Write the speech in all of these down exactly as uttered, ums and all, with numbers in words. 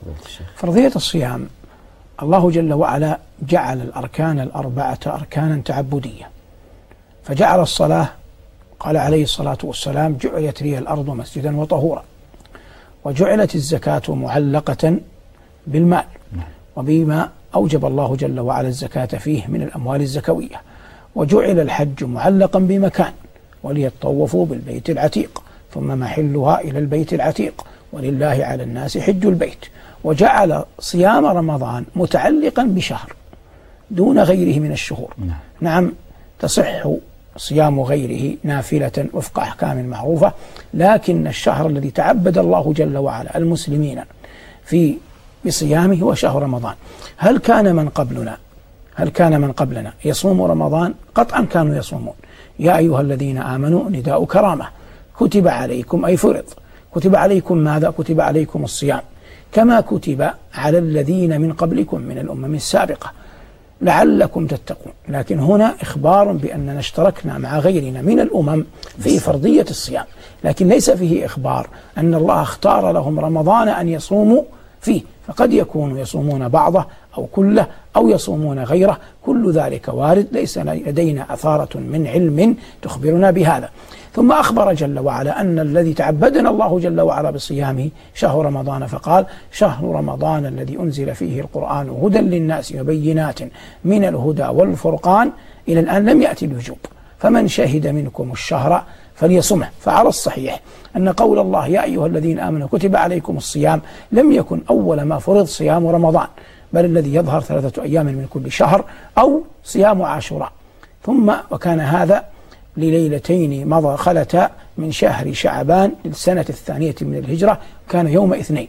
فرضية الصيام، الله جل وعلا جعل الأركان الأربعة أركانا تعبدية، فجعل الصلاة، قال عليه الصلاة والسلام: جعلت لي الأرض مسجدا وطهورا. وجعلت الزكاة معلقة بالمال وبما أوجب الله جل وعلا الزكاة فيه من الأموال الزكوية. وجعل الحج معلقا بمكان، وليطوفوا بالبيت العتيق ثم محلها إلى البيت العتيق ولله على الناس حج البيت. وجعل صيام رمضان متعلقا بشهر دون غيره من الشهور. نعم, نعم تصح صيام غيره نافلة وفق أحكام معروفة، لكن الشهر الذي تعبد الله جل وعلا المسلمين في بصيامه هو شهر رمضان. هل كان من قبلنا هل كان من قبلنا يصوم رمضان؟ قطعا كانوا يصومون. يا أيها الذين آمنوا نداء كرامة، كتب عليكم أي فرض. كتب عليكم ماذا؟ كتب عليكم الصيام كما كتب على الذين من قبلكم من الأمم السابقة لعلكم تتقون. لكن هنا إخبار بأننا اشتركنا مع غيرنا من الأمم في فرضية الصيام، لكن ليس فيه إخبار أن الله اختار لهم رمضان أن يصوموا فيه، فقد يكونوا يصومون بعضه أو كله أو يصومون غيره، كل ذلك وارد، ليس لدينا أثارة من علم تخبرنا بهذا. ثم أخبر جل وعلا أن الذي تعبدنا الله جل وعلا بصيامه شهر رمضان، فقال: شهر رمضان الذي أنزل فيه القرآن هدى للناس وبينات من الهدى والفرقان. إلى الآن لم يأتي الوجوب، فمن شهد منكم الشهر فليصمه. فعلى الصحيح أن قول الله: يا أيها الذين آمنوا كتب عليكم الصيام لم يكن أول ما فرض صيام رمضان، بل الذي يظهر ثلاثة أيام من كل شهر أو صيام عاشوراء. ثم وكان هذا لليلتين مضى خلتا من شهر شعبان للسنة الثانية من الهجرة، كان يوم اثنين.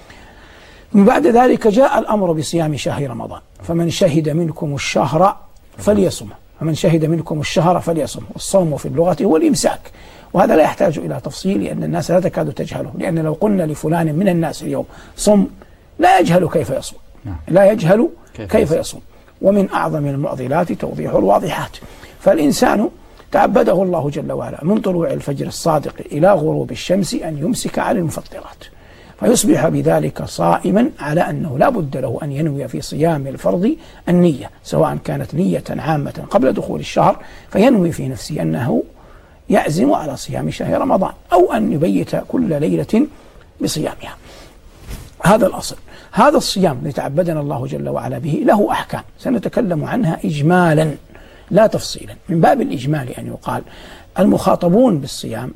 من بعد ذلك جاء الأمر بصيام شهر رمضان: فمن شهد منكم الشهر فليصمه. فمن شهد منكم الشهر فليصمه. والصوم في اللغة هو الإمساك، وهذا لا يحتاج إلى تفصيل لأن الناس لا تكاد تجهله، لأن لو قلنا لفلان من الناس اليوم صم لا يجهل كيف يصوم، لا يجهل كيف يصوم. ومن أعظم المعضلات توضيح الواضحات. فالإنسان تعبده الله جل وعلا من طلوع الفجر الصادق إلى غروب الشمس أن يمسك عن المفطرات، فيصبح بذلك صائما، على أنه لا بد له أن ينوي في صيام الفرض النية، سواء كانت نية عامة قبل دخول الشهر فينوي في نفسه أنه يعزم على صيام شهر رمضان، أو أن يبيت كل ليلة بصيامها. هذا الأصل. هذا الصيام الذي تعبدنا الله جل وعلا به له أحكام سنتكلم عنها إجمالا لا تفصيلا. من باب الإجمال أن يقال: المخاطبون بالصيام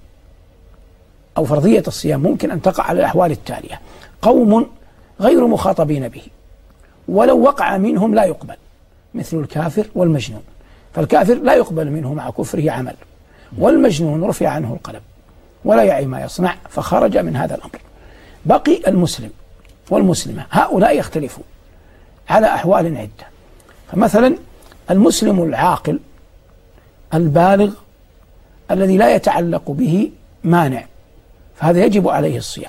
أو فرضية الصيام ممكن أن تقع على الأحوال التالية: قوم غير مخاطبين به ولو وقع منهم لا يقبل، مثل الكافر والمجنون، فالكافر لا يقبل منه مع كفره عمل، والمجنون رفع عنه القلم ولا يعي ما يصنع فخرج من هذا الأمر. بقي المسلم والمسلمة، هؤلاء يختلفون على أحوال عدة. فمثلا المسلم العاقل البالغ الذي لا يتعلق به مانع، فهذا يجب عليه الصيام.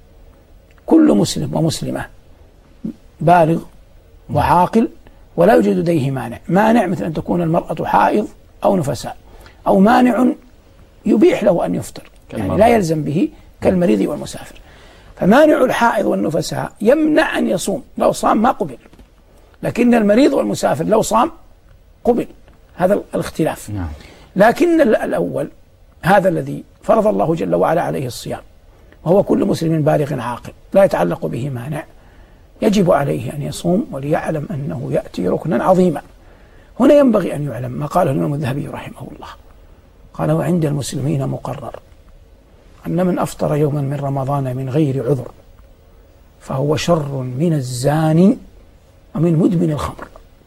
كل مسلم ومسلمة بالغ وعاقل ولا يوجد لديه مانع، مانع مثل أن تكون المرأة حائض أو نفساء، أو مانع يبيح له أن يفطر، يعني لا يلزم به كالمريض والمسافر. فمانع الحائض والنفساء يمنع أن يصوم، لو صام ما قبل، لكن المريض والمسافر لو صام قبل. هذا الاختلاف. نعم. لكن الأول هذا الذي فرض الله جل وعلا عليه الصيام، وهو كل مسلم بالغ عاقل لا يتعلق به مانع، يجب عليه أن يصوم، وليعلم أنه يأتي ركنا عظيما. هنا ينبغي أن يعلم ما قاله الإمام الذهبي رحمه الله، قال: وعند المسلمين مقرر أن من أفطر يوما من رمضان من غير عذر فهو شر من الزاني ومن مدمن الخمر،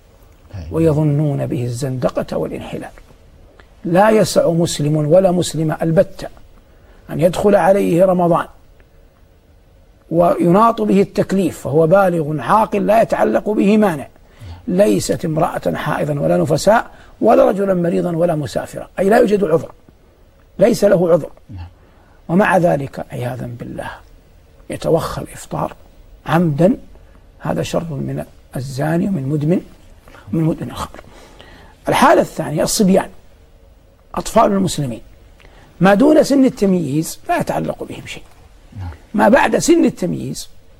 ويظنون به الزندقة والانحلال. لا يسع مسلم ولا مسلمة البتة أن يدخل عليه رمضان ويناط به التكليف فهو بالغ عاقل لا يتعلق به مانع، ليست امرأة حائضا ولا نفساء ولا رجلا مريضا ولا مسافرا، أي لا يوجد عذر، ليس له عذر، ومع ذلك عياذا بالله يتوخى الإفطار عمدا، هذا شر من الزاني ومن مدمن من مدمن الخمر. الحالة الثانية الصبيان، أطفال المسلمين ما دون سن التمييز لا يتعلق بهم شيء، ما بعد سن التمييز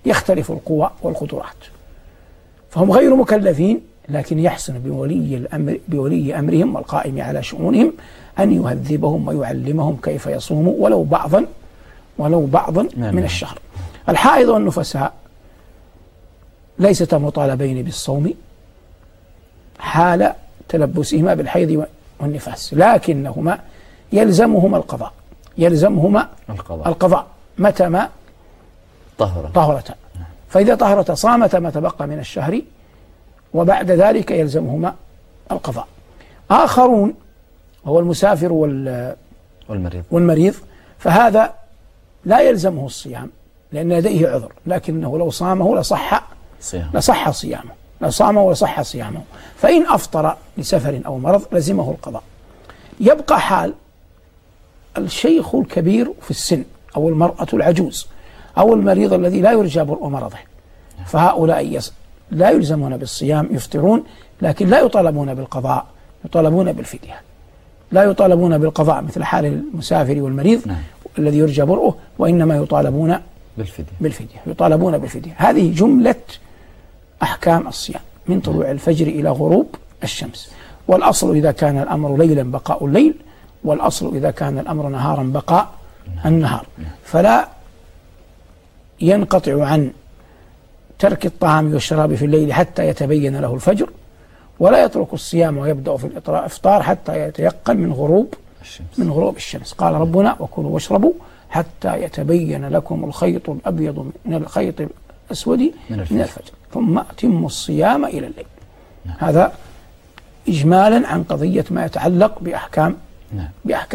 يختلف القوى والقدرات، فهم غير مكلفين، لكن يحسن بولي الأمر بولي أمرهم والقائم على شؤونهم أن يهذبهم ويعلمهم كيف يصوموا ولو بعضا ولو بعضا من الشهر. الحائض والنفساء ليستا مطالبين بالصوم حال تلبسهما بالحيض والنفاس، لكنهما يلزمهما القضاء يلزمهما القضاء, القضاء متى ما طهرتا، فإذا طهرتا صامتا ما تبقى من الشهر، وبعد ذلك يلزمهما القضاء. آخرون هو المسافر والمريض والمريض فهذا لا يلزمه الصيام لأن لديه عذر، لكنه لو صامه لصح صيام. لصح صيامه لو صامه لصح صيامه، فإن أفطر لسفر أو مرض لزمه القضاء. يبقى حال الشيخ الكبير في السن أو المرأة العجوز أو المريض الذي لا يرجى برء مرضه، فهؤلاء يس لا يلزمون بالصيام، يفطرون لكن لا يطالبون بالقضاء، يطالبون بالفدية. لا يطالبون بالقضاء مثل حال المسافر والمريض نعم. الذي يرجى برؤه، وإنما يطالبون بالفدية. بالفدية يطالبون بالفدية. هذه جملة أحكام الصيام من طلوع الفجر إلى غروب الشمس. والأصل إذا كان الأمر ليلا بقاء الليل، والأصل إذا كان الأمر نهارا بقاء النهار. فلا ينقطع عن ترك الطعام والشراب في الليل حتى يتبين له الفجر، ولا يترك الصيام ويبدأ في الإفطار حتى يتيقن من غروب الشمس. من غروب الشمس. قال ربنا: وكلوا واشربوا حتى يتبين لكم الخيط الأبيض من الخيط الأسود من الفجر, من الفجر. ثم أتموا الصيام إلى الليل. نعم. هذا إجمالا عن قضية ما يتعلق بأحكام نعم. بأحكام